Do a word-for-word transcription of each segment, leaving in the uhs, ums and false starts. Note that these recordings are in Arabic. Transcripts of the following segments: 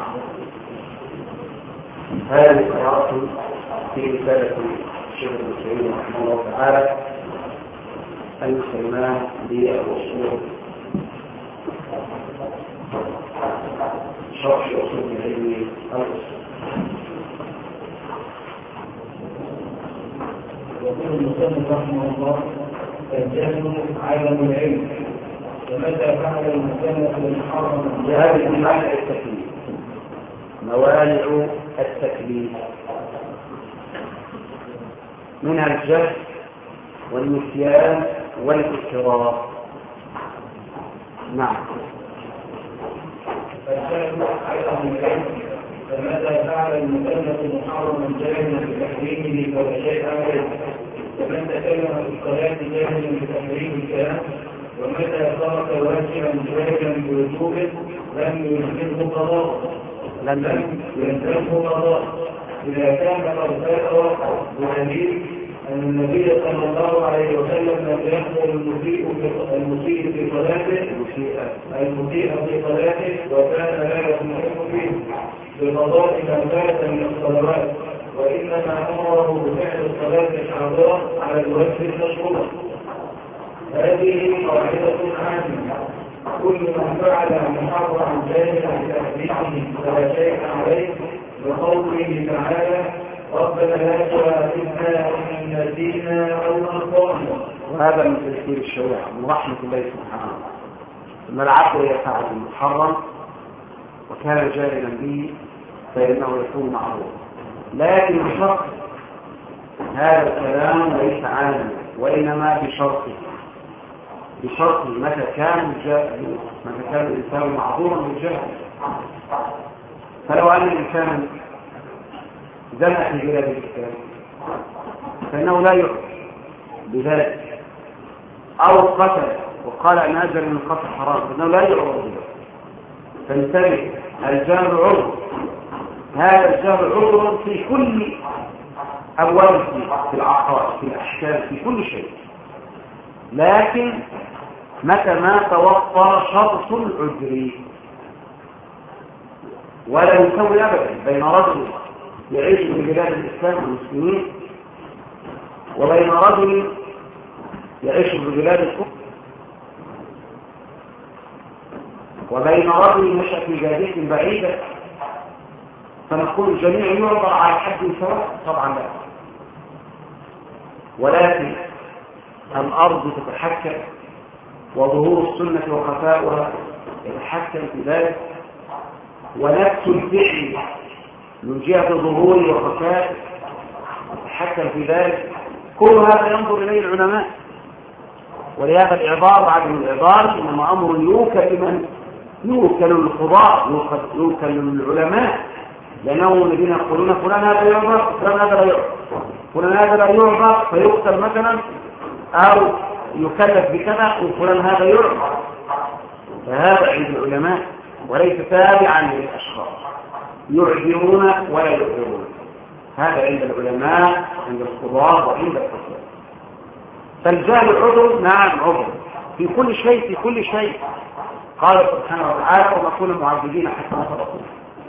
هذه قراءة في رسالة الشيخ الحسين رحمه الله تعالى المسلمان بالأصول شرح أصول العلم الأصول. يقول المصنف رحمه الله: الجهل عدم العلم، ومتى فعل المكلف المحرم هذه موانع التكليف. موانع التكليف منها الجهل والنسيان والإكراه. نعم. فالجهل عدم العلم، فمتى فعل المكلف محرما جاهلا بتحريمه فهو شيء عليه، ومن تكلم في الصلاة جاهلا بتحريم الكلام، ومتى ترك واجبا جاهلا بوجوبه لم يلزمه قضاء لم يلزمه قضاء إذا كان قد فات بدليل أن النبي صلى الله عليه وسلم لم يأمر المسيء المسيء في صلاته المسيء في صلاته وكان لا يسمح فيه بقضاء ما فات من الصلوات، وإنما أمره بفعل الصلاة الحاضرة على الوجه المشروع. هذه قاعدة عامة: كل من فعل محرما جاهلا بتحريمه فلا شيء عليه، بقوله تعالى: ربنا لا تؤاخذنا إن نسينا أو أخطأنا. وهذا من تذكير الشريعة من رحمة الله سبحانه. أن العبد يفعل المحرم وكان جاهلا به فإنه يكون معروف، لكن بشرط هذا الكلام ليس عاما، وإنما بشرطه بشرط متى كان متى كان الإنسان معذورا بالجهل. فلو أن الإنسان زنى في بلاد الإسلام فإنه لا يعذر بذلك، أو قتل وقال أن أجل من القتل حرام فإنه لا يعذر بذلك. فانتبه، الجهل عذر، هذا الجهل عذر في كل أبواب في العقائد في الأحكام في كل شيء، لكن متى ما توفر شرط العذر. ولا يسوي أبدا بين رجل يعيش في بلاد الإسلام والمسلمين وبين رجل يعيش في بلاد الكفر، وبين رجل نشأ في جادية بعيدة فنقول الجميع يعبر على حد سواء. طبعا لا، ولكن الأرض تتحكم وظهور السنة وخفاؤها يتحكم في ذلك، ونفس الفعل من جهة ظهور وخفاء يتحكم في ذلك. كل هذا ينظر إليه العلماء، ولهذا الإعذار عدم الإعذار إنما أمر يوكل لمن يوكل القضاء يوكل للعلماء، لأنهم الذين يقولون فلان هذا يعذر فلان هذا لا يعذر فلان هذا لا يعذر فيقتل مثلا أو يكلف بكذا وفلان هذا يعذر. فهذا عند العلماء وليس تابعا للأشخاص يعذرون ولا يعذرون. هذا عند العلماء عند القضاة وعند الحكام. فالجهل عذر، نعم عذر في كل شيء في كل شيء. قال سبحانه وتعالى: وما كنا معذبين حتى نبعث رسولا.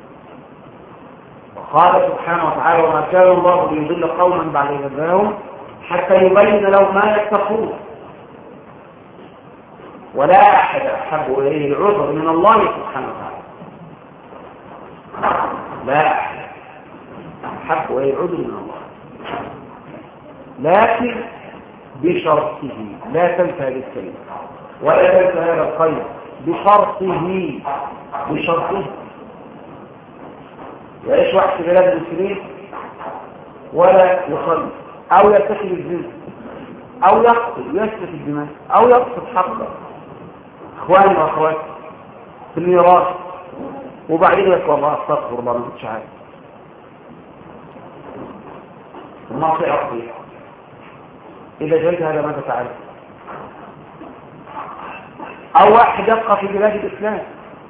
وقال سبحانه وتعالى: وما كان الله ليضل قوما بعد إذ هداهم حتى يبين لهم ما يتقون. ولا أحد أحب إليه العذر من الله سبحانه وتعالى، لا أحد أحب إليه العذر من الله، لكن بشرطه. لا تنسى هذه الكلمة ولا تنسى هذا القيد، بشرطه بشرطه. يعيش واحد في بلاد المسلمين ولا يصلي أو يرتكب الزنا أو يقتل يسفك الدماء أو يقصد حقه إخواني وأخواتي في الميراث، وبعدين يقول الله استغفر الله ما كنتش عارف وما في عقلي. إذا جلت هذا ماذا تعرف؟ أو واحد يبقى في بلاد الإسلام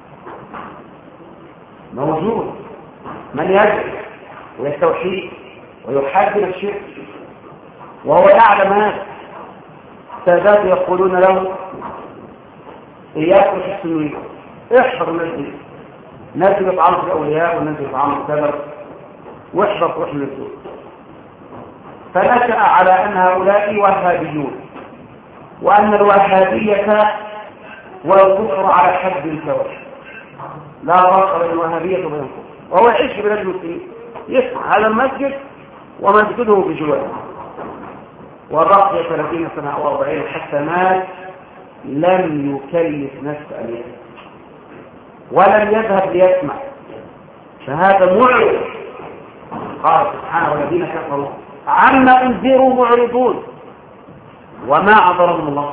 موجود من يدعو ويستوحيد ويحارب الشرك وهو يعلم هذا، سادات يقولون له: إياك وحسنوية، احفظ المسجد، ناس بيطعنوا في الأولياء وناس بيطعنوا في السبب واحبط روح من الدول. فنشأ على أن هؤلاء وهابيون، وأن الوهابية والكفر على حد سواء، لا فرق بين الوهابية وبين الكفر. وهو يعيش في بلاد المسلمين، يسمع هذا المسجد ومسجده بجواره، والرقي ثلاثين سنة أو أربعين حتى مات لم يكلف نفسه أن يسمع ولم يذهب ليسمع. فهذا معرض. قال سبحانه والذين كفروا عما انذروا معرضون وما أضرهم الله،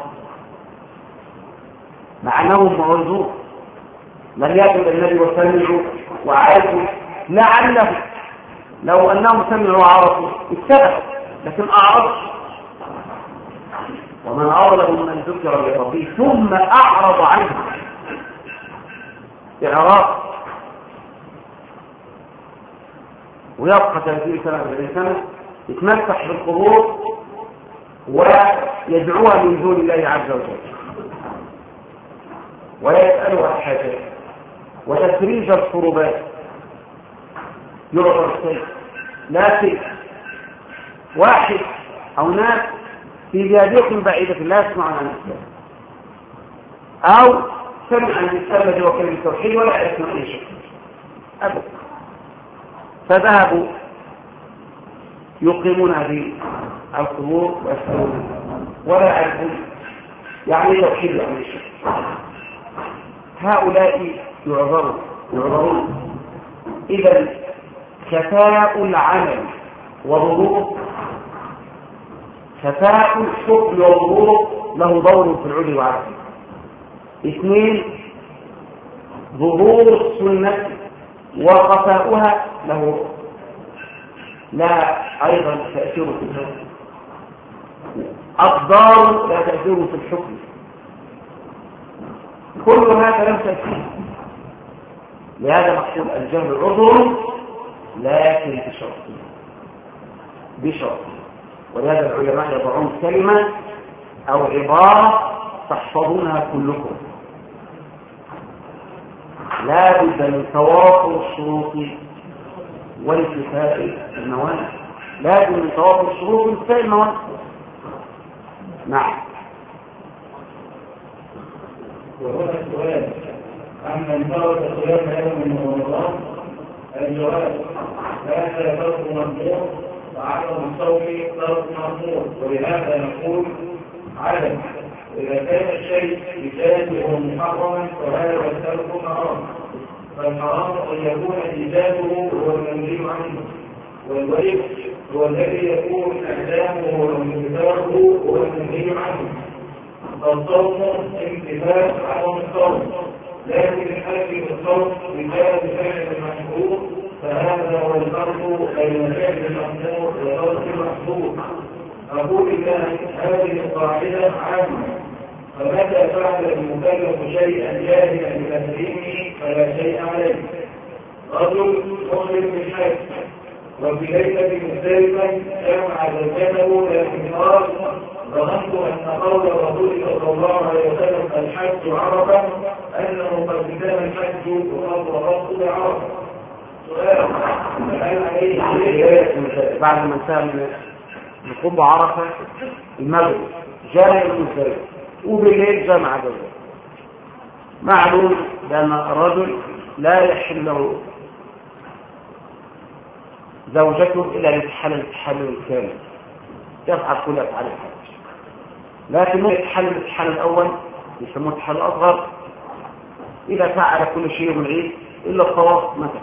مع أنهم معرضون لم يأتوا النبي وسمعوا وعرفوا، لعله لو أنهم سمعوا وعرفوا اتبعوا، لكن أعرضوا. ومن أعرض من ذكر بربه ثم أعرض عنه إعراض، ويبقى ثلاثين سنة أربعين سنة يتمسح بالقبور ويدعوها من دون الله عز وجل ويسألها الحاجات وتفريج الكربات يعطى السيف. لكن واحد أو ناس في بلاد بعيدة لا يسمعون عن الإسلام أو سمع عن الإسلام وكلمة التوحيد ولا يسمع أي شيء أبدا، فذهبوا يقيمون هذه القبور ويسألون ولا يعرفون يعني توحيد يعني شيء. هؤلاء يعذرون يعذرون. إذا خفاء العمل وظروف خفاء الشكر والظروف له دور في العلو والعافية. اثنين، ظهور السنة وخفاؤها له لا أيضا تأثير في الحكم، أقدار لا تأثير في الحكم، كل هذا لم تأثير. لهذا مقصود الجهل عذر لكن بشرط بشرط ولهذا العلماء يضعون كلمة أو عبارة تحفظونها كلكم: لا بد من توافر الشروط وانتفاء الموانع. لا بد من توافر الشروط وانتفاء الموانع. نعم. وهنا السؤال: أما انتظر صيام يوم من رمضان؟ الجواب: هذا فرض مأمور وعدم الصوم فرض مأمور، ولهذا نقول عدم. إذا كان الشيء إيجاده محرما فهذا الترك حرام، فالحرام أن يكون إيجاده هو المنهي عنه، والواجب هو الذي يكون إعلامه وانتفاعه هو المنهي عنه. فالصوم امتثال عدم الصوم، لكن حاكم الصوم بجانب فعل المشروع، فهذا هو الفرق بين فعل المأمور وترك المحظور. أقول إن هذه القاعدة عامة، فمتى فعل المكلف شيئا جاهلا بتحريمه فلا شيء عليه. رجل مخرج بالحج وفي ليلة مختلفة جمع زوجته لكن قال: ظننت أن قول الرسول صلى الله عليه وسلم الحج عرفة أنه قد كان الحج وقد وقفت بعرفة. سؤال: هل عليه بعد ما انتهى من نقوم عرفة المغرب جاء المزدلفة وبالليل جمع زوجته. معلوم بأن الرجل لا يحل له زوجته إلا لتحل التحلل الكامل، يفعل كل أفعال الحج، لكن يتحلل التحلل الأول يسموه التحلل الأصغر إذا فعل كل شيء يوم العيد إلا الطواف مثلا،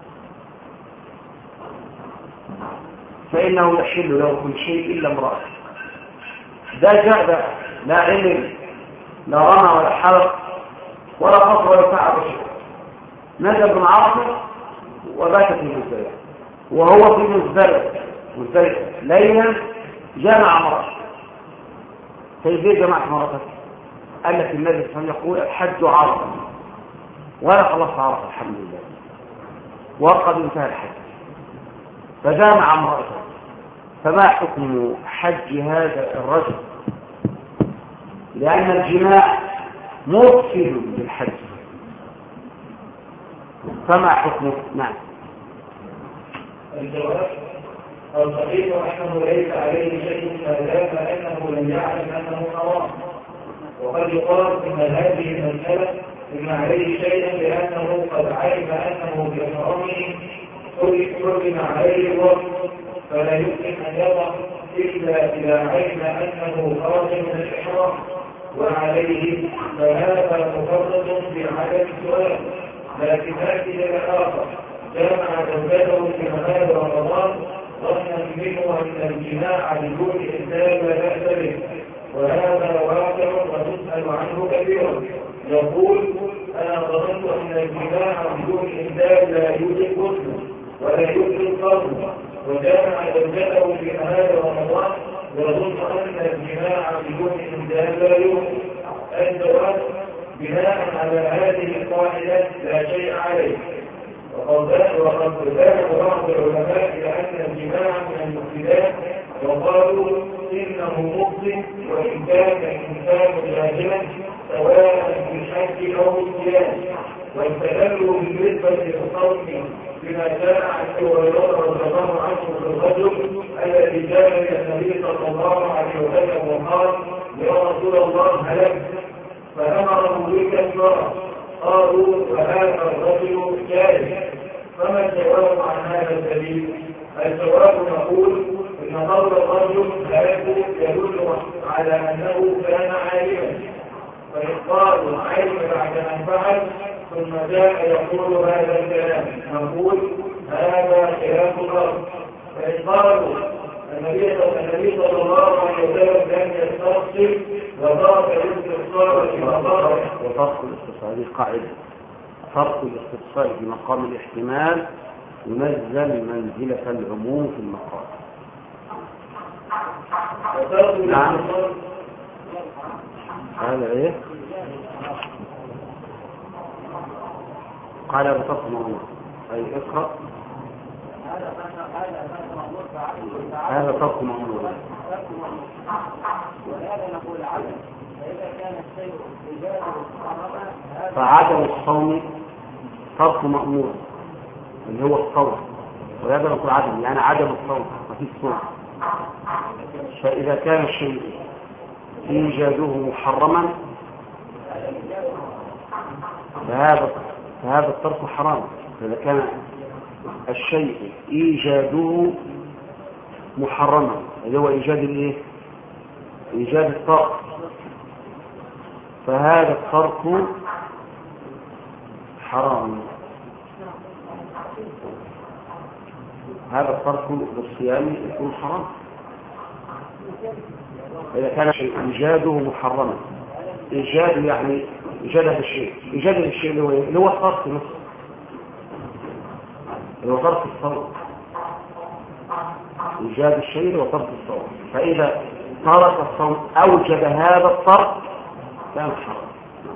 فإنه يحل له كل شيء إلا امرأة. ده جاء بقى لا علم لا رمى ولا حلق ولا قصر ولا فعل شيء، نزل من عرفة وبات في مزدلفة، وهو في مزدلفة مزدلفة ليلا جمع مرة. كيف جمعت مرة؟ قال لك النبي صلى الله عليه وسلم يقول: الحج عرفة، ولا خلص عرفة الحمد لله وقد انتهى الحج، فجامع امرأته. فما حكم حج هذا الرجل؟ لأن الجماع مفسد للحج، فما حكمه؟ نعم. الجواب الصحيح أنه ليس عليه شيء ما دام أنه لم يعلم أنه حرام. وقد يقال إن هذه المسألة إن عليه شيئا لأنه قد علم أنه بحرامه حرم عليه الوقت، فلا يمكن أن يضع إلا إذا علم أنه خرج من الإحرام، وعليه فهذا مفرط في عدم السؤال. لكن هذه الآخر جامع زوجته في نهار رمضان ظنا منه أن الجماع بدون إنزال لا بأس به، وهذا واقع وتسأل عنه كثيرا. يقول أنا ظننت أن الجماع بدون إنزال لا يوجد غسل ولا يوجد فرض، وجامع زوجته في نهار رمضان وظن أن الجماع بدون إنزال لا يوجد. الجواب بناء على هذه القاعدة لا شيء عليه. وقد ذهب بعض العلماء إلى أن الجماع من المفسدات وقالوا إنه مفسد وإن كان الإنسان جاهلا سواء في الحج أو الصيام، واستدلوا بالنسبة للصوم بما جاء عن أبي هريرة رضي الله عنه في الرجل الذي جاء إلى النبي صلى الله عليه وسلم وقال يا رسول الله هلكت فأمره بالكفارة. قالوا فهذا الرجل جاهل، فما الجواب عن هذا الدليل؟ الجواب نقول ان قول الرجل هلك يدل على انه كان عالما، فإن قالوا علم بعد ان فعل ثم جاء يقول هذا الكلام نقول هذا خلاف الارض. فإن قالوا النبي صلى الله عليه وسلم لم يستفصل وضاف الاستفصال في مقام وفرق الاستفصال هذه قاعدة، فرق الاستفصال في مقام الاحتمال ينزل منزلة العموم في المقام. نعم هذا ايه؟ قال بفرق معمول أي اقرأ. هذا فرق معمول فعدم الصوم فرق مأمور اللي هو الصوم، وهذا نقول عدم يعني عدم الصوم ما فيش صوم. فإذا كان الشيء إيجاده محرما فهذا فهذا الترك حرام. فإذا كان الشيء إيجاده محرما اللي هو إيجاد الإيه؟ إيجاد الطرق، فهذا الترك حرام. هذا الترك بالصيام يكون حرام إذا كان الشيء إيجاده محرما. إيجاد يعني إيجاد الشيء إيجاد الشيء اللي هو اللي هو الترك نفسه، اللي هو ترك الصوم. إيجاد الشيء اللي هو ترك الصوم، فإذا ترك الصوم أوجد هذا الترك كان حرام.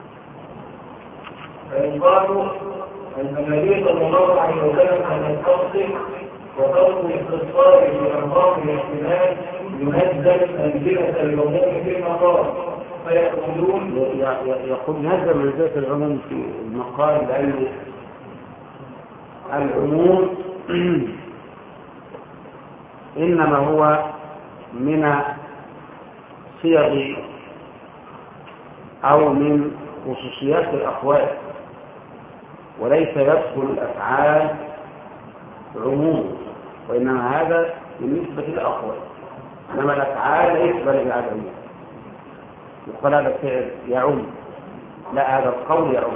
فإن قالوا أن النبي صلى الله عليه وسلم أن التفصيل وترك الاستفصال في أنظار الاحتمال ينزل منزلة العموم في المقام، فيقولون يقول نزل منزلة العموم في المقام لأن العموم إنما هو من صيغ أو من خصوصيات الأقوال، وليس يدخل الأفعال عموم، وإنما هذا بالنسبة للأقوال، إنما الأفعال لا يقبل بهذا العموم. يقول هذا الفعل يعم، لا هذا القول يعم.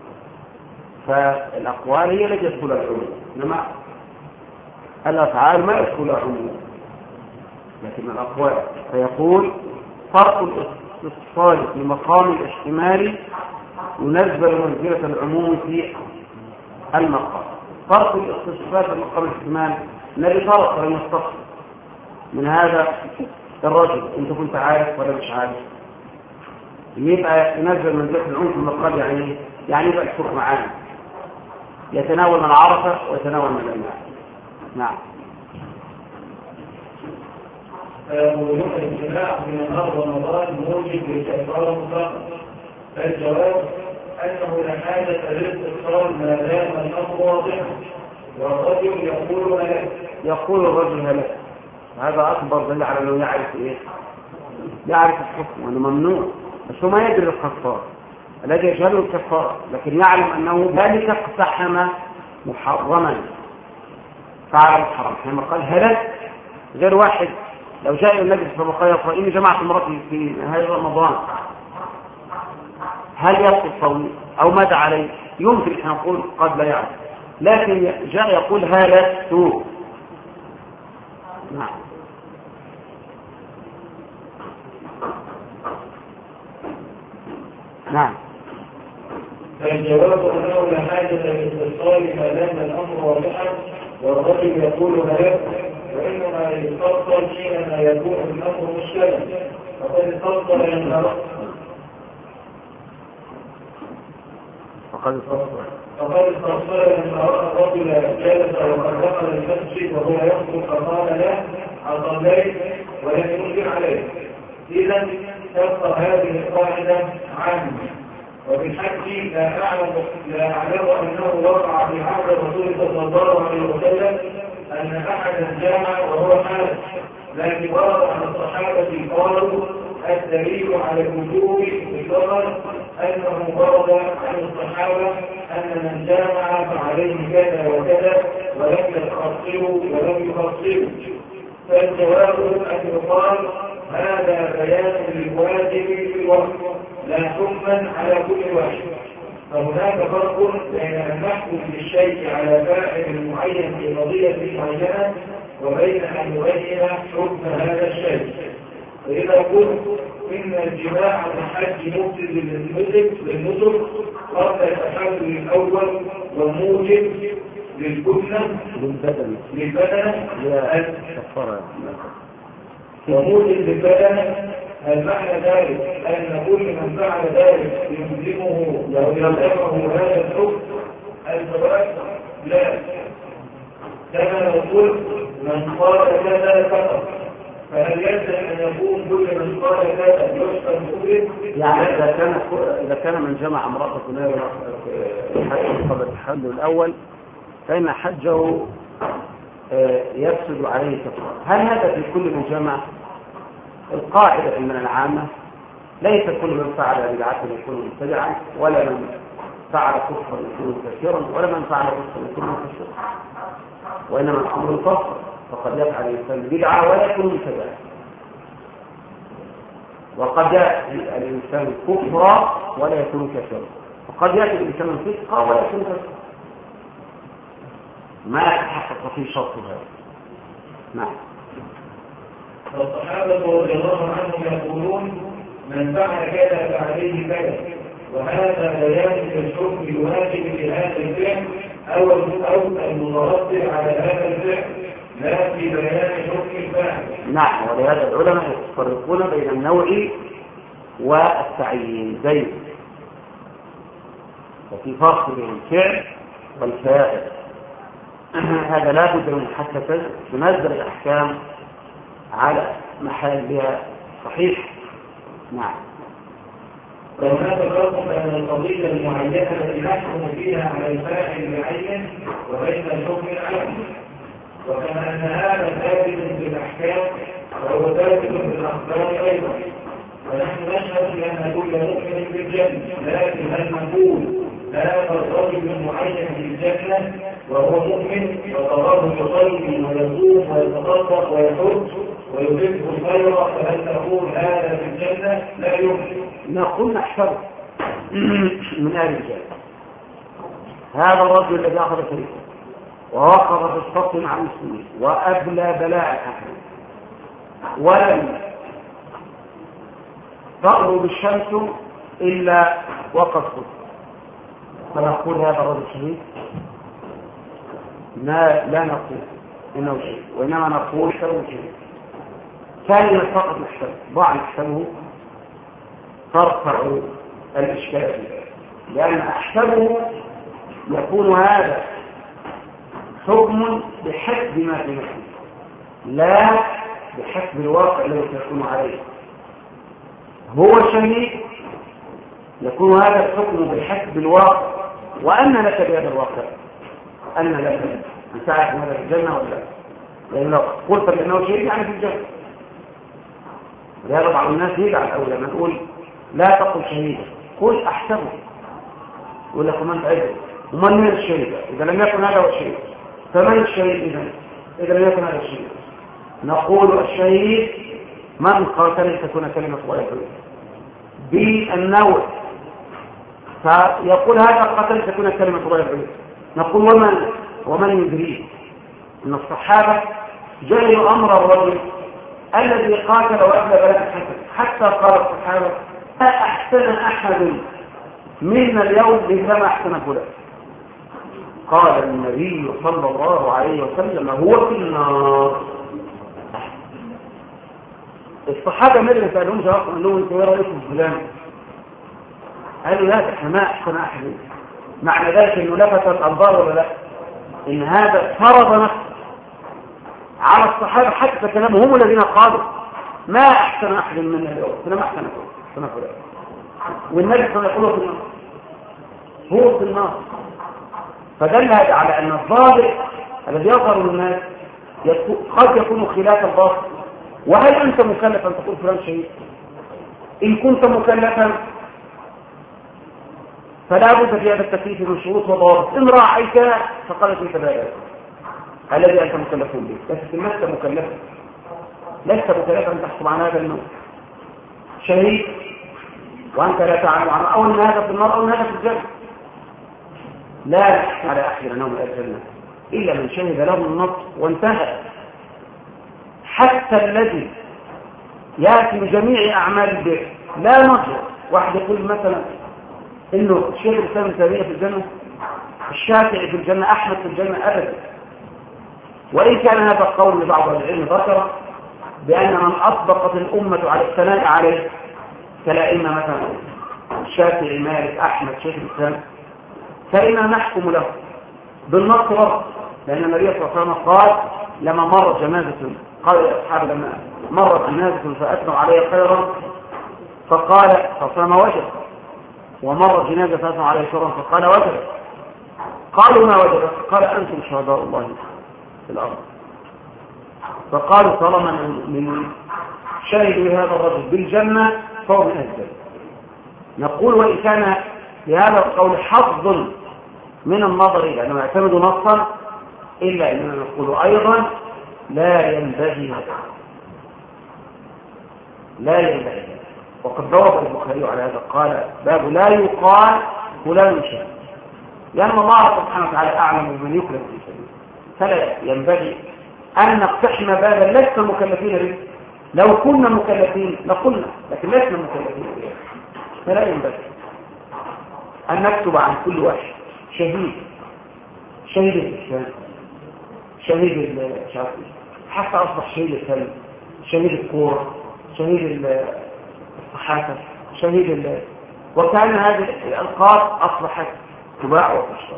فالأقوال هي التي يدخل العموم، إنما الأفعال ما يدخل العموم لكن الأقوال. فيقول فرق الاستفصال في مقام الاحتمال ينزل منزلة العموم في المقام. فرق الاستفصال في مقام الاحتمال الذي فرق لم يستفصل من هذا الرجل انت كنت عارف ولا مش عارف، يبقى ينزل منزلة العموم في المقام يعني يعني يبقى الحكم عام يتناول من عرفه ويتناول من لم يعرف. نعم. فيقولون الجماع من نهار رمضان موجب للكفارة مطلقا. الجواب أنه لا حاجة للاستفسار ما دام الأمر واضحا، والرجل يقول هلك. يقول الرجل هلك، هذا أكبر دليل على أنه يعرف إيه؟ يعرف الحكم وأنه ممنوع، بس هو ما يدري الكفار الذي يجهله الكفار، لكن يعلم أنه ذلك اقتحم محرما فعل الحرام. حينما قال هلك غير واحد لو جاء النبي صلى الله عليه وسلم وقال إني جمعت امرأتي في نهاية رمضان هل يبقى الصوم أو ماذا عليه؟ يمكن أن نقول قد لا يعرف، لكن جاء يقول هلكت. نعم. نعم. فالجواب أنه لا حاجة للاستفسار ما دام الأمر واضحا، والرجل يقول هلكت، وإنما يستفسر حينما يكون الأمر مشكلا، فقد استفسر لما فقد استفسر فقد استفسر لما رأى الرجل جالس وقد دخل المسجد وهو يخطب فقال له أصليت ولم ينكر عليه. إذا تبقى هذه القاعدة عنه. وبالحق لا أعلم لا أعلم أنه وقع في عهد الرسول صلى الله عليه وسلم أن أحدا جامع وهو حالة، لكن ورد عن الصحابة قالوا الدليل على الوجوب بشرط أنه ورد عن الصحابة أن من جامع فعليه كذا وكذا ولم يتخصصوا ولم يخصصوا. فالجواب أن يقال هذا بيان للواجب في الوقت لا حكما على كل واحد. فهناك فرق بين أن نحكم بالشيء على فاعل معين في قضية معينة وبين أن نبين حكم هذا الشيء. فإذا قلت إن الجماع الحج مفسد للنسك قبل التحلل الأول وموجب للكتلة للبدن للبدن كفارة وموجب للبدن. هل معنى ذلك أن كل من فعل ذلك يلزمه ويلزمه هذا الحكم؟ الجواب لا. كما لو قلت من قال كذا فقط، فهل يلزم أن يكون كل من قال كذا يحكم كفر؟ يعني إذا كان إذا كان من جمع امرأة حج قبل التحلل الأول فإن حجه يفسد عليه كفارة. هل هذا في كل من جمع؟ القاعدة من العامة ليس كل من فعل بدعة يكون مبتدعا، ولا من فعل كفرا يكون كافرا، ولا من فعل كفرا يكون مكفرا، وإنما الأمر الفصل، فقد يفعل الإنسان بدعة ولا يكون مبتدعا، وقد يأتي الإنسان كفرا ولا يكون كافرا، وقد يأتي الإنسان فسقا ولا يكون كافرا، ما يتحقق في شرط هذا. نعم. والصحابة رضي الله عنهم يقولون من فعل كذا فعليه كذا، وهذا بيان للحكم الواجب في هذا الفعل أو أو المترتب على هذا الفعل، لا في بيان حكم الفاعل. نعم. ولهذا العلماء يفرقون بين النوع والتعيين بين، وفي فرق بين الفعل والفاعل. هذا لا بد من حتى تنزل الأحكام على محلها صحيح. نعم. وهناك فرق بين القضية المعينة التي نحكم فيها على الفاعل المعين وبين الحكم العام، وكما أن هذا ثابت بالأحكام وهو ثابت بالأخبار أيضا. ونحن نشهد بأن كل مؤمن بالجنة، لكن هل نقول هذا الرجل المعين في الجنة وهو مؤمن وتراه يصلي ويصوم ويتصدق ويحج ويحب الخير، فهل نقول هذا في الجنة؟ لا يمكن. نقول نحفظ من أهل الجنة هذا الرجل الذي أخذ فريقه ووقف في الصف مع المسلمين وأبلى بلاء الأحد ولم تغرب الشمس إلا وقف، فنقول هذا الرجل شهيد؟ لا, لا نقول إنه شهيد، وإنما نقول شهيد شهيد. كلمة فقط نحسب ضع نحسبه ترفع الإشكال، لأن أحسبه يكون هذا حكم بحسب ما في نفسه لا بحسب الواقع الذي يكون عليه. هو شهيد يكون هذا الحكم بحسب الواقع. وأن لك بهذا الواقع، أن لك أن تعرف هذا في الجنة ولا لا؟ لأن لو قلت بأنه شيء يعني في الجنة. لهذا بعض الناس يجعل أولا ما نقول لا تقل شهيدا، قل أحسبه. يقول لك من أجل ومن من الشهيد؟ إذا لم يكن هذا هو الشهيد فمن الشهيد إذا؟ إذا لم يكن هذا الشهيد نقول الشهيد من قاتل تكون كلمة الله بالنوع، فيقول هذا قاتل تكون كلمة الله. نقول ومن ومن يدريه ان الصحابه جعلوا امر الرجل الذي قاتل وابلى بلد الحسن، حتى قال الصحابه لا احسن احد منا اليوم مثل احسن فلان. قال النبي صلى الله عليه وسلم هو في النار. الصحابه ما اللي سالهم جواب قال لهم انتوا ايه رايكم في فلان؟ قالوا لا احنا ما احسن احد. معنى ذلك انه لفتت انظار ولا لا؟ ان هذا فرض نفسه على الصحابه حتى كلامهم هم الذين قالوا ما احسن احد منا اليوم فلما احسن فلان. والنبي صلى الله عليه وسلم يقول في النار، هو في النار. فدل هذا على ان الظاهر الذي يظهر للناس قد يكون خلاف الباطن. وهل انت مكلف ان تقول فلان شهيد؟ ان كنت مكلفا فلا بد في هذا التكليف من شروط وضوابط. ان راعيت فقالت انت بهذا الذي انت مكلف به، لست لست مكلفا لست مكلفا ان تحكم عن هذا النوع شهيد وانت لا تعلم عنه او ان هذا في النار او ان هذا في الجنه. لا نحكم على احد انه من الجنه الا من شهد له النص وانتهى. حتى الذي ياتي بجميع اعمال البر لا نرجع. واحد يقول مثلا انه الشيخ الاسلام ابن تيميه في الجنه، الشافعي في الجنه، احمد في الجنه، ابدا. وان كان هذا القول لبعض العلم ذكر بان من اطبقت الامه على الثناء عليه كالائمه مثلا الشافعي، مالك، احمد، شيخ الاسلام، فإننا نحكم له بالنص برضه. لان النبي صلى الله عليه وسلم قال لما مر جنازه، قال الاصحاب لما مرت جنازه فاثنوا عليه خيرا فقال فصام وجد، ومر جنازه فاثنوا عليه شرا فقال وجد. قالوا ما وجد؟ قال انتم شهداء الله في الارض. فقالوا طالما من شهدوا لهذا الرجل بالجنه فهو من اهل الجنه. نقول وان كان لهذا القول حظ من النظر الى انه يعتمد نصا، الا اننا نقول ايضا لا ينبغي لا ينبغي وقد ضرب البخاري على هذا، قال باب لا يقال فلان شهيد، لان الله سبحانه وتعالى اعلم بمن يكلف في سبيله. فلا ينبغي ان نقتحم بابا لسنا مكلفين به. لو كنا مكلفين لقلنا، لكن لسنا مكلفين به. فلا ينبغي ان نكتب عن كل واحد شهيد، شهيد الاسلام، شهيد الشافعي، حتى اصبح شهيد الفن، شهيد الكوره، شهيد الصحافه، شهيد ال... وكان هذه الالقاب اصبحت تباع وتشترى.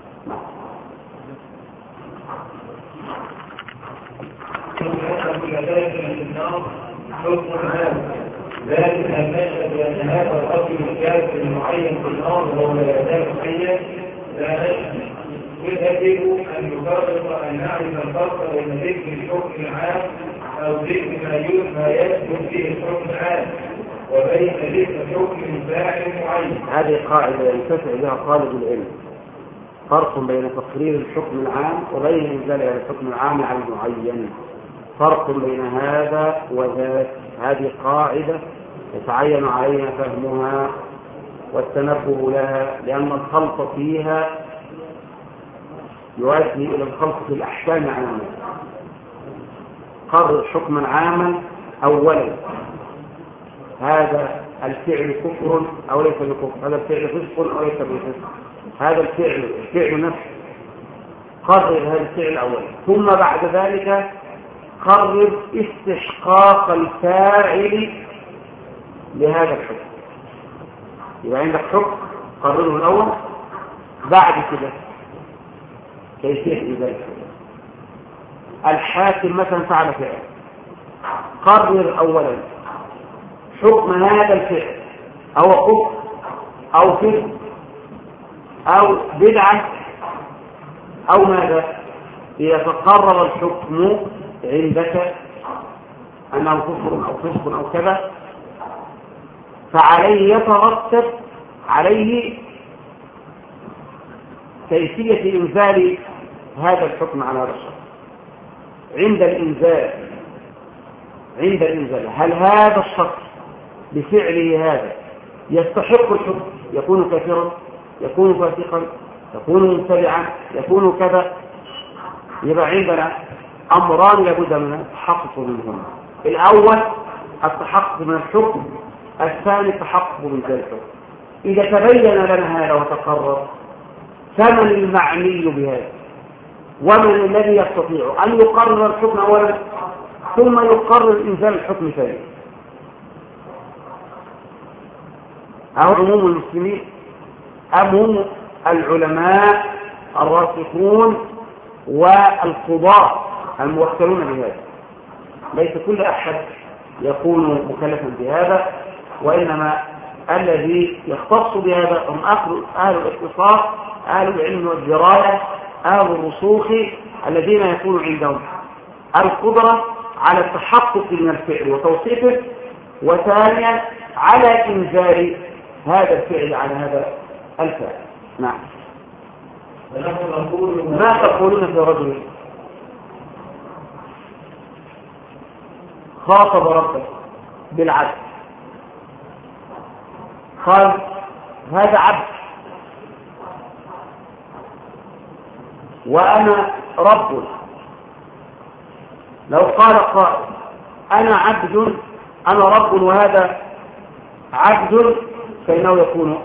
ذلك أن نشهد أن هذا الرجل الكافر المعين في النار وهو لا يزال حيا لا نشهد. ويجب أن يفرق أن نعرف الفرق بين ذكر الحكم العام أو ذكر ما يثبت فيه الحكم العام وبين ذكر حكم فاعل معين. هذه قاعدة ينتفع بها طالب العلم، فرق بين تقرير الحكم العام وبين إنزال الحكم العام على المعين، فرق بين هذا وذاك. هذه قاعدة يتعين علينا فهمها والتنبه لها، لأن الخلط فيها يؤدي إلى الخلط في الأحكام عامة. قرر حكما عاما أولا، هذا الفعل كفر أو ليس بكفر، هذا الفعل فسق أو ليس بفسق، هذا الفعل الفعل نفسه، قرر هذا الفعل أولا. ثم بعد ذلك قرر استحقاق الفاعل لهذا الحكم. يبقى عندك حكم قرره الأول، بعد كده كيفية ذلك. الحاكم مثلا فعل فعل، قرر أولا حكم هذا الفعل أو كفر أو فسق أو بدعة أو ماذا؟ إذا تقرر الحكم عندك أنه كفر أو فسق أو كذا فعليه يترتب عليه كيفية إنزال هذا الحكم على هذا الشخص. عند الإنزال عند الإنزال هل هذا الشخص بفعله هذا يستحق الحكم؟ يكون كافرا، يكون فاسقا، يكون مبتدعا، يكون كذا. يبقى عندنا أمران لابد من التحقق منهما. الأول التحقق من الحكم، الثاني التحقق من ذلك الحكم. إذا تبين لنا هذا وتقرر فمن المعني بهذا ومن الذي يستطيع أن يقرر الحكم أولا ثم يقرر إنزال الحكم ثانيا؟ أو عموم المسلمين أم هم العلماء الراسخون والقضاء الموكلون بهذا؟ ليس كل أحد يكون مكلفا بهذا، وإنما الذي يختص بهذا هم أهل الاختصاص، أهل العلم والدراية، أهل الرسوخ الذين يكون عندهم القدرة على التحقق من الفعل وتوصيفه، وثانيا على إنزال هذا الفعل على هذا الفعل. نعم. ما تقولون في رجل خاطب ربه بالعدل قال هذا عبد وأنا رب، لو قال قائل أنا عبد أنا رب وهذا عبد فإنه يكون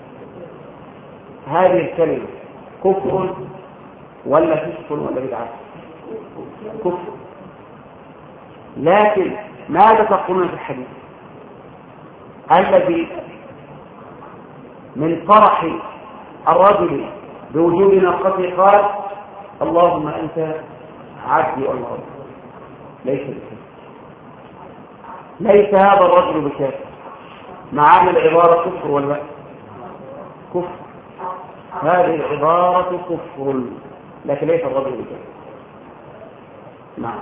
هذه الكلمة كفر ولا فسق ولا بدعة؟ كفر. لكن ماذا تقولون في الحديث الذي من فرح الرجل بوجود ناقته قال اللهم أنت عبدي وأنا ربك؟ ليس بكافر، ليس هذا الرجل بكافر. معاني العبارة كفر ولا كفر؟ هذه العبارة كفر لكن ليس الرجل بكافر. نعم.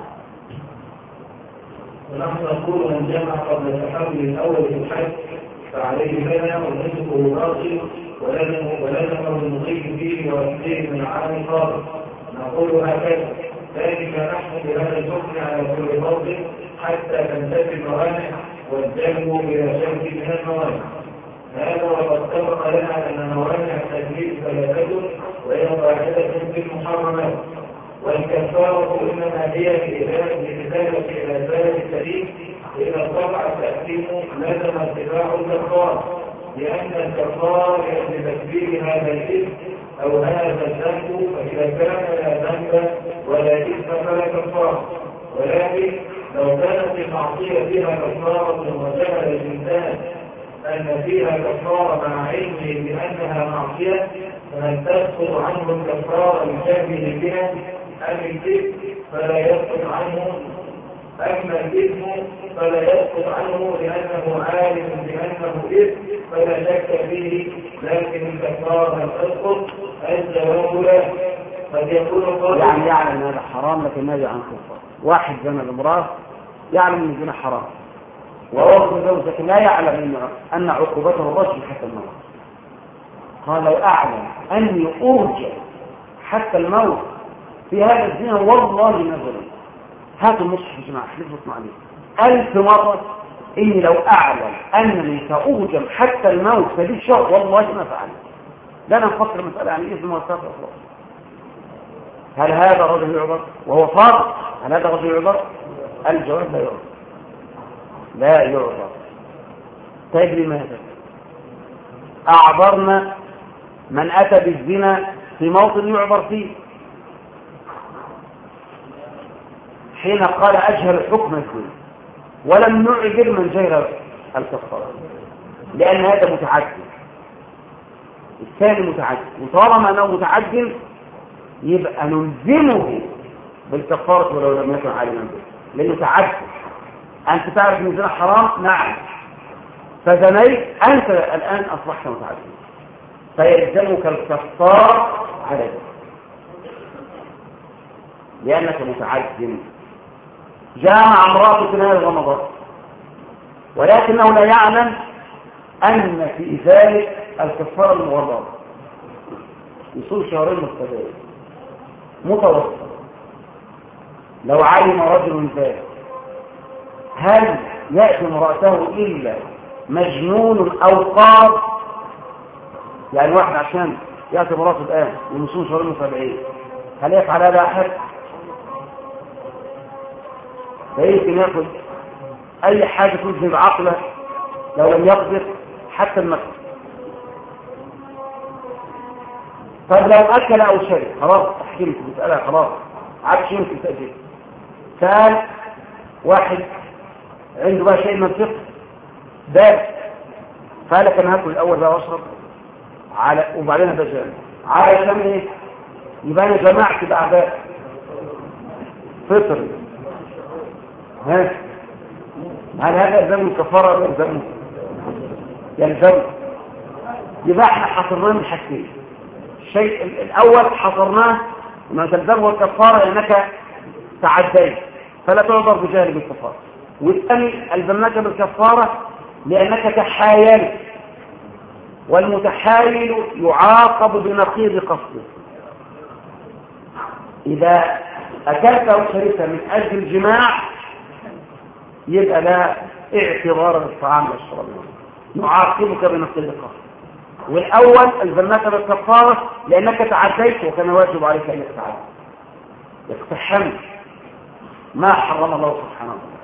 ونحن نقول من جمع قبل التحول الأول في الحج فعليه بنا ونسبه باطل ولازم المضيف فيه وأكثر من عام خاطئ. نقول هكذا ذلك نحن بهذا الحكم على كل باطل حتى تنتفي الموانع والجلب إلى شرك من الموانع. هذا وقد سبق لنا أن موانع التكليف ثلاثة وهي واحدة في المحرمات، والكفارة إنما هي بإزالة إلى ذلك السليم. إذا طبع التأثيم لازم اتباع الكفار، لأن الكفار بتكبير هذا الإثم أو هذا الذنب، فإذا كان لا ذنب ولا إثم فلا كفار. ولكن لو كانت المعصية فيها كفارة وجعل الإنسان أن فيها كفارة مع علمه بأنها معصية فهل تسقط عنه الكفارة لجهله بها أم الإثم فلا يسقط عنه؟ أما الإثم فلا يسقط عنه لأنه عالم بأنه إثم فلا شك فيه، لكن الكفارة هل تسقط؟ الجواب لا. قد يكون يعني يعلم هذا حرام لكن ماذا عن كفار؟ واحد زنى الامرأة يعلم أن الزنا حرام وهو زوجته لا يعلم أن عقوبته الرجم حتى الموت. قال لو أعلم أني أرجع حتى الموت في هذا الزنا والله ما ظلم. هاتوا المصحف يا جماعة احلفوا عليه ألف مرة إني لو أعلم أنني سأرجم حتى الموت فدي الشهر والله ما فعل. لا نفكر مسألة عن إذن والسافر. هل هذا رجل يعبر وهو صادق؟ هل هذا رجل يعبر؟ الجواب لا يعبر، لا يعبر. طيب لماذا؟ أعبرنا من أتى بالزنا في موطن يعبر فيه حين قال أجهل حكم الزنا، ولم نعبر من جهل الكفارة لأن هذا متعدد. الثاني متعدد، وطالما أنه متعدد يبقى نلزمه بالكفارة ولو لم يكن عالما به لأنه تعدد. أنت تعرف أن الزنا حرام؟ نعم. فزنيت أنت الآن أصبحت متعديا فيلزمك الكفار على ذلك لأنك متعد. جامع امرأة في نهاية رمضان ولكنه لا يعلم أن في ذلك الكفارة المغلظة يصول شهرين متتاليين متوسط. لو علم رجل ذلك هل يأتي امرأته إلا مجنون أو قاض؟ يعني واحد عشان يأتي امرأته الآن ويصول شهرين متتاليين هل يفعل هذا أحد؟ فيمكن يأخذ أي حاجة تذهب عقله لو لم يقدر حتى المكر. طيب لو أكل أو شرب خلاص تحكيمك بتسألها خلاص عادش يمكن تأجيل. سأل واحد عنده بقى شيء من الفقه باب فقال لك أنا هاكل الأول بقى وأشرب على وبعدين هذا جامع على شام إيه؟ يبقى أنا جمعت بأعداء فطر. ها هل هذا يلزم الكفارة ولا يلزم؟ يلزم. يبقى احنا حصرناه من حاجتين. الشيء الأول حصرناه ما تلزمه الكفارة لأنك تعديت فلا تعذر بجانب الكفارة. والثاني ألزمناك بالكفارة لأنك تحايلت والمتحايل يعاقب بنقيض قصده. إذا أكلت أو شربت من أجل الجماع يبقى لا اعتبار للطعام والشراب نعاقبك بنقيض قصده. والأول ألزمناك بالكفارة لأنك تعديت وكان واجب عليك أن تتعدى اقتحمت ما حرم الله سبحانه وتعالى.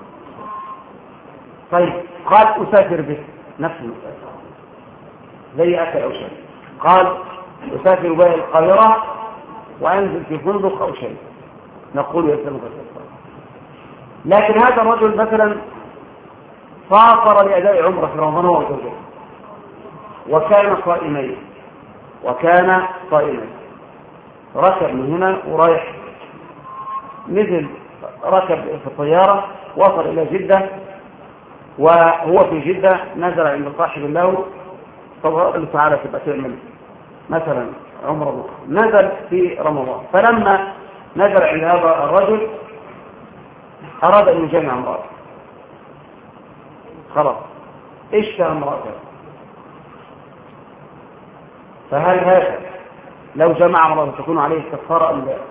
طيب قال أسافر به نفس المسافر زي أكل أو شيء قال أسافر به القاهرة وأنزل في فندق أو شيء نقول يلزمك الكفارة. لكن هذا الرجل مثلا سافر لأداء عمرة في رمضان وزوجته وكان صائمين وكان صائمين ركب من هنا ورايح نزل ركب في الطيارة وصل إلى جدة وهو في جدة نزل عند صاحب له فقال له تعالى تبقى تعمل مثلا عمره نزل في رمضان. فلما نزل عند هذا الرجل أراد أن يجمع امرأته خلاص اشتهى امرأته. فهل هذا لو جمع امرأته تكون عليه كفارة أم لا؟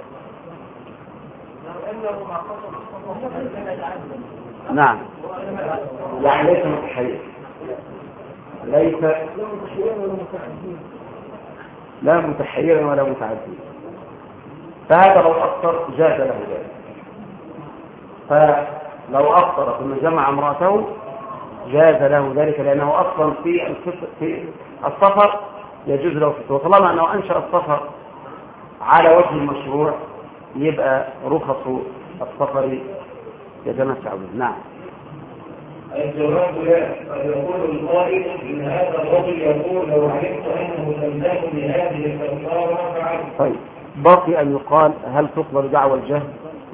نعم يعني ليس متحير ليس لا متحيرا ولا متعديا. فهذا لو أفطر جاز له ذلك. فلو أفطر ثم جمع امرأته جاز له ذلك لأنه أصلا في في السفر يجوز له فطر. وطالما أنه أنشأ السفر على وجه المشروع يبقى رخص السفر يتمتع به. نعم. الجواب لا. قد يقول القائل إن هذا الرجل يقول لو علمت أنه تلزمني هذه الكفارة فعلت. طيب باقي أن يقال هل تقبل دعوى الجهل؟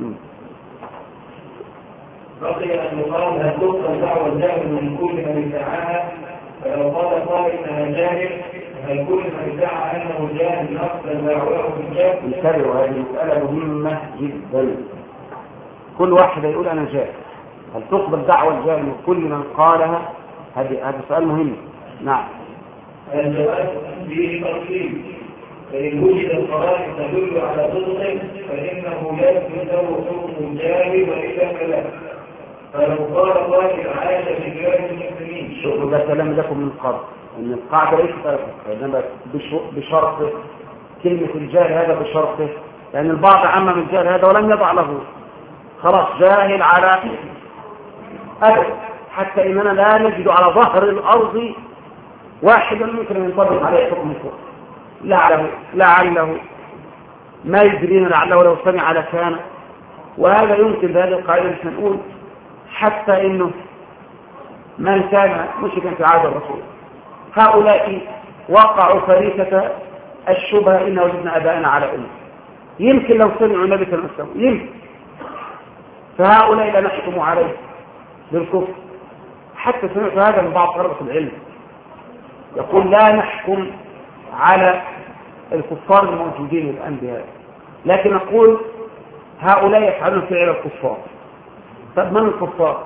بقي أن يقال هل تقبل دعوى الجهل من كل من ادعاها؟ فلو قال قائل أنها جاهل هل كل من ادعى أنه جاهل أقبل دعواه بالجهل؟ انتبهوا هذه مسألة مهمة جدا. كل واحد يقول أنا جاهل هل تقبل دعوى الجاهل من كل من قالها؟ هذا هذا سؤال مهم. نعم. الجواب فيه تفصيل. فإن وجد القرائن تدل على صدقه فإنه يثبت له حكم الجاهل وإلا فلا. فلو قال قائل عاش في بلاد المسلمين. شوفوا ده كلام لكم من قبل ان القاعده ليست انما بشرط كلمه الجاهل هذا بشرطه لان البعض عمم الجاهل هذا ولم يضع له خلاص جاهل على أبد حتى إننا لا نجد على ظهر الأرض واحدا ممكن أن ينطبق عليه حكم الكفر لعله لعله ما يدرين لعله لو سمع لكان. وهذا يمكن بهذه القاعدة نحن نقول حتى إنه من كان مشركا في عهد الرسول هؤلاء وقعوا فريسة الشبهة إن وجدنا أباءنا على أمه يمكن لو سمعوا النبي صلى الله عليه وسلم يمكن فهؤلاء لا نحكم عليه بالكفر حتى سمعت هذا من بعض طلبة العلم يقول لا نحكم على الكفار الموجودين الآن بهذا، لكن نقول هؤلاء يفعلون فعل الكفار. طب من الكفار؟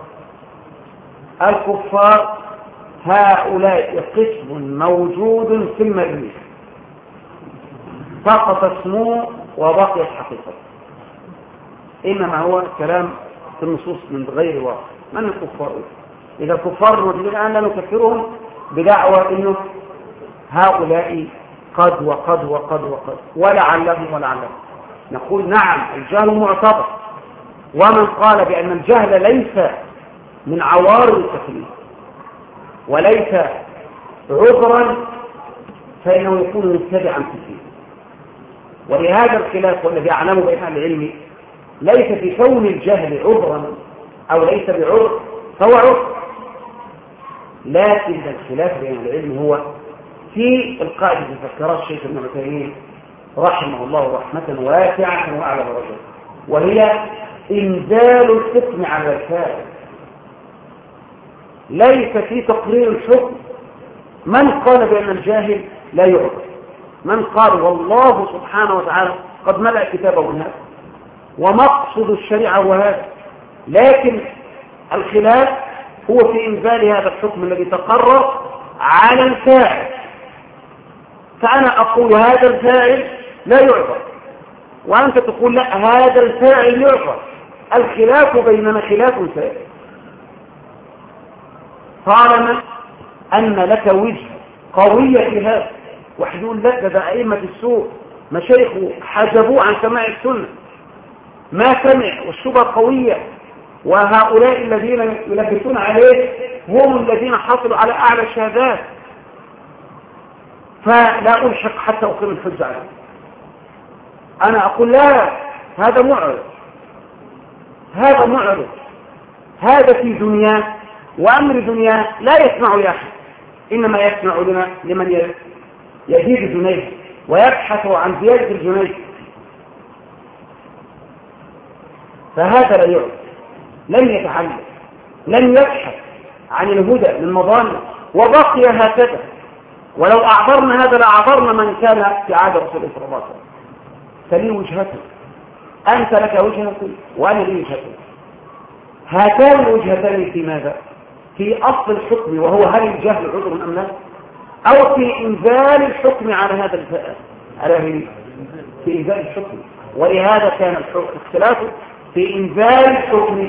الكفار هؤلاء قسم موجود في المريخ سقط اسمه وبقيت حقيقته، إنما هو كلام في النصوص من غير واقع. من الكفار؟ إذا الكفار الموجودين الآن لا نكفرهم بدعوى إنه هؤلاء قد وقد وقد وقد ولعلهم ولعلهم. نقول نعم الجهل معتبر، ومن قال بأن الجهل ليس من عوارض التكليف وليس عذرا فإنه يكون مبتدعا في الدين. ولهذا الخلاف والذي أعلمه بين أهل العلم ليس في كون الجهل عذرا أو ليس بعذر فهو عذر، لكن الخلاف بين العلم هو في القاعدة التي ذكرها الشيخ ابن عثيمين رحمه الله رحمة واسعة وأعلى درجة، وهي إنزال الحكم على الفاعل. ليس في تقرير الحكم من قال بأن الجاهل لا يعذر، من قال والله سبحانه وتعالى قد ملأ كتابه من هذا ومقصد الشريعة هو هذا، لكن الخلاف هو في إنزال هذا الحكم الذي تقرر على الفاعل. فأنا أقول هذا الفاعل لا يعذر وأنت تقول لا هذا الفاعل يعذر، الخلاف بيننا خلاف سائر. طالما أن لك وجه قوية في هذا وحدود لك ده أئمة السوء مشايخه حجبوه عن سماع السنة ما سمع والشبهة قوية، وهؤلاء الذين يلبسون عليه هم الذين حصلوا على أعلى الشهادات، فلا ألحق حتى أقيم الحجة عليه. أنا أقول لا هذا معرض، هذا معرض، هذا في دنياه وأمر دنياه لا يسمع لأحد، إنما يسمع لنا لمن يزيد الجنيه ويبحث عن زيادة الجنيه، فهذا لا يعرض، لن يتعلم، لن يبحث عن الهدى من مظانه، وبقي هكذا. ولو أعذرنا هذا لأعذرنا من كان في عهد رسول الله صلى الله عليه وسلم. فلي وجهته، أنت لك وجهة وأنا لي وجهة، هاتان الوجهتان في ماذا؟ في أصل الحكم وهو هل الجهل عذر أم لا، أو في إنزال الحكم على هذا الفئة، على في إنزال الحكم. ولهذا كان الاختلاف في إنزال الحكم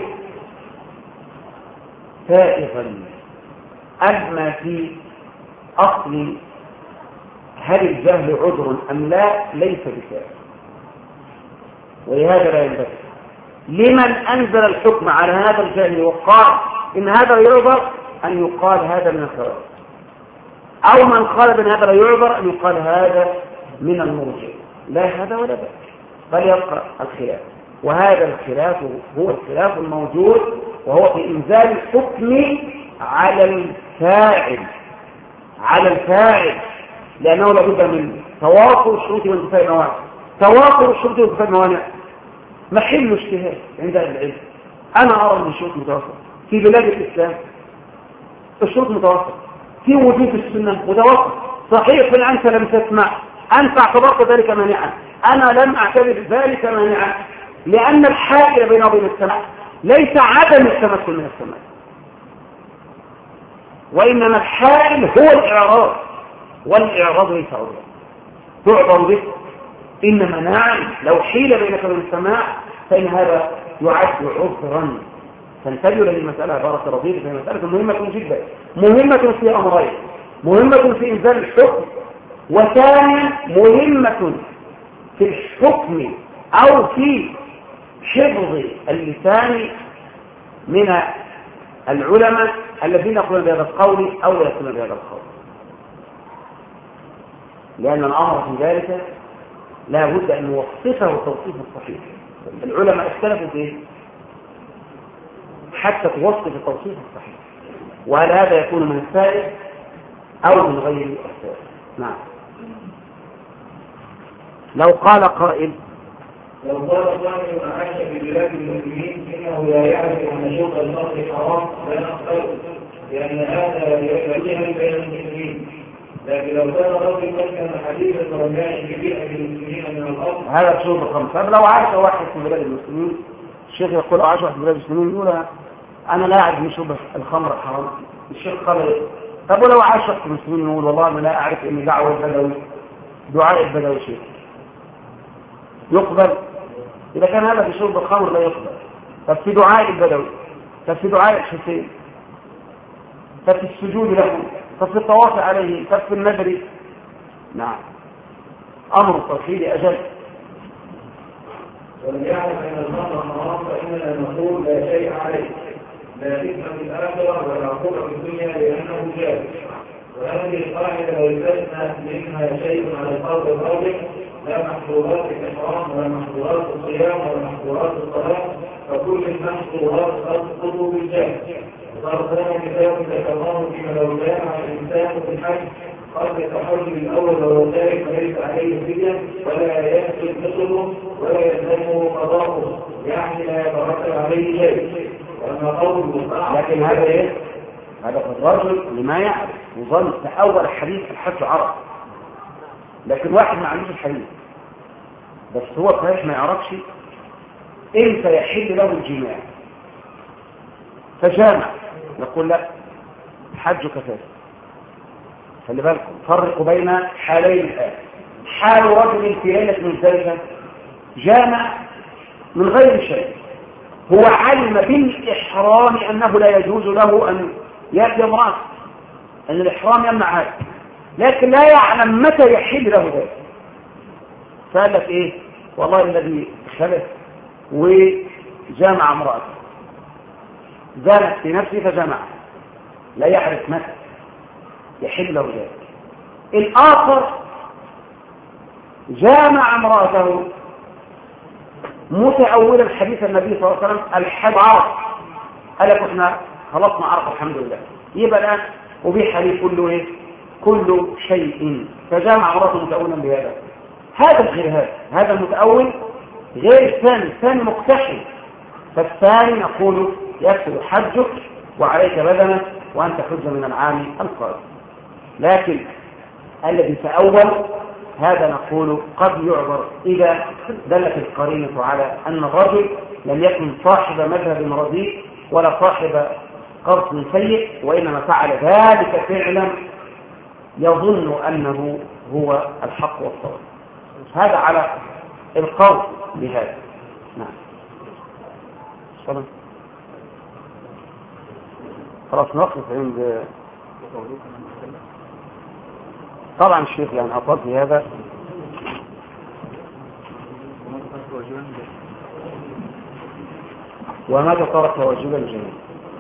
سائغا، أما في أصل هل الجهل عذر أم لا ليس بسائغ. ولهذا لا ينبغي لمن أنزل الحكم على هذا الجهل وقال إن هذا يعذر أن يقال هذا من الخوارج، أو من قال بأن هذا لا يعذر أن يقال هذا من المرجئة. لا هذا ولا ذاك، بل يبقى الخلاف، وهذا الخلاف هو الخلاف الموجود وهو في إنزال الحكم على الفاعل، على الفاعل، لأنه لابد من توافر الشروط وانتفاء الموانع. توافر الشروط وانتفاء الموانع محل اجتهاد عند أهل العلم. أنا أرى أن الشروط متوافرة في بلاد الإسلام، الشروط متوافرة في وجود السنة متوافرة. صحيح إن أنت لم تسمع، أنت اعتبرت ذلك مانعا، أنا لم أعتبر ذلك مانعا، لأن الحائل بين وبين السماء ليس عدم التمكن من السماء، وإنما الحائل هو الإعراض، والإعراض ليس عذرا تعذر به، إنما نعم لو حيل بينك وبين السماء فإن هذا يعد عذرا. فانتبهوا للمسألة بارك الله فيك، فهي مسألة مهمة جدا، مهمة في أمرين: مهمة في إنزال الحكم، وثانيا مهمة في الحكم أو في حفظ اللسان من العلماء الذين يقولون بهذا القول أو لا يقولون بهذا القول، لأن الأمر في ذلك لا بد أن نوصفه التوصيف الصحيح. العلماء اختلفوا فيه حتى توصف التوصيف الصحيح، وهل هذا يكون من السائل أو من غير السائل. نعم. لو قال قائل لو قال قائل عاش في بلاد المسلمين إنه لا يعرف أن شرب البصر حرام لا نقتله، لأن هذا يجب بين المسلمين. لكن لو كان رجل مسكن حديثا ورجاء ببيئة المسلمين من الأرض هذا بشرب الخمر. طب لو عاش واحد في بلاد المسلمين، الشيخ يقول لو عاش واحد في بلاد المسلمين يقول أنا لا أعرف يشرب الخمر حرام، الشيخ قال طب ولو عاش واحد في المسلمين يقول والله أنا لا أعرف إن دعوة البدوي دعاء البدوي شيء يقبل؟ إذا كان هذا في شرب الخمر لا يقبل. طب في دعاء البدوي، طب في دعاء الحسين، طب في السجود له، طب في الطواف عليه، طب في النذر. نعم أمر التوحيد أجل. ولم يعلم أن الخمر حرام فإننا نقول لا شيء عليه، لا إثم في الآخرة ولا عقوبة في الدنيا لأنه جائز. وهذه القاعدة لو استثنى منها شيء على القول الراجح لا محظورات الإحرام ولا محظورات الصيام ولا محظورات الصلاة، فكل المحظورات تسقط بالجهل. وصار لنا كتاب ذكرناه فيما لو جامع الإنسان في الحج قبل التحرم الأول والثالث فليس عليه فدية ولا يحصل مثله ولا يلزمه قضاؤه، يعني لا يترتب عليه شيء. وأما قوله لكن هذا إيه؟ هذا الرجل لما يعرف يظن تأول حديث الحج عرف، لكن واحد ما عندوش الحديث بس هو صحيح ما يعرفش امتى يحل له الجماع فجامع، نقول لا حجك فاسد. خلي بالكم فرقوا بين حالين الآن. حال رجل في ليلة مزدلفة جامع من غير شيء، هو علم بالإحرام أنه لا يجوز له أن يأتي امرأة، أن الإحرام يمنع هذا، لكن لا يعلم متى يحل له ذلك. فقال لك إيه؟ والله الذي خلف وجامع امرأة زانت في نفسه فجمع، لا يعرف متى يحل له ذلك. الآخر جامع امرأته متأولا حديث النبي صلى الله عليه وسلم الحج عرف، قال لك احنا خلصنا عرف الحمد لله، يبقى الآن وبيح لي كل ايه؟ كل شيء، فجامع امرأته متأولا بهذا. هذا غير هذا، هذا المتأول غير الثاني، الثاني مقتحم. فالثاني نقول يكفل حجك وعليك بدنه وأنت حج من العام القادم. لكن الذي تأول هذا نقول قد يعبر إذا دلت القرينة على أن الرجل لم يكن صاحب مذهب رديء ولا صاحب قرص سيء، وإنما فعل ذلك فعلا يظن أنه هو الحق والصواب. هذا على القول بهذا. نعم خلاص نقف عند طبعا الشيخ يعني أطلب في هذا وماذا ترك واجبا جميلا.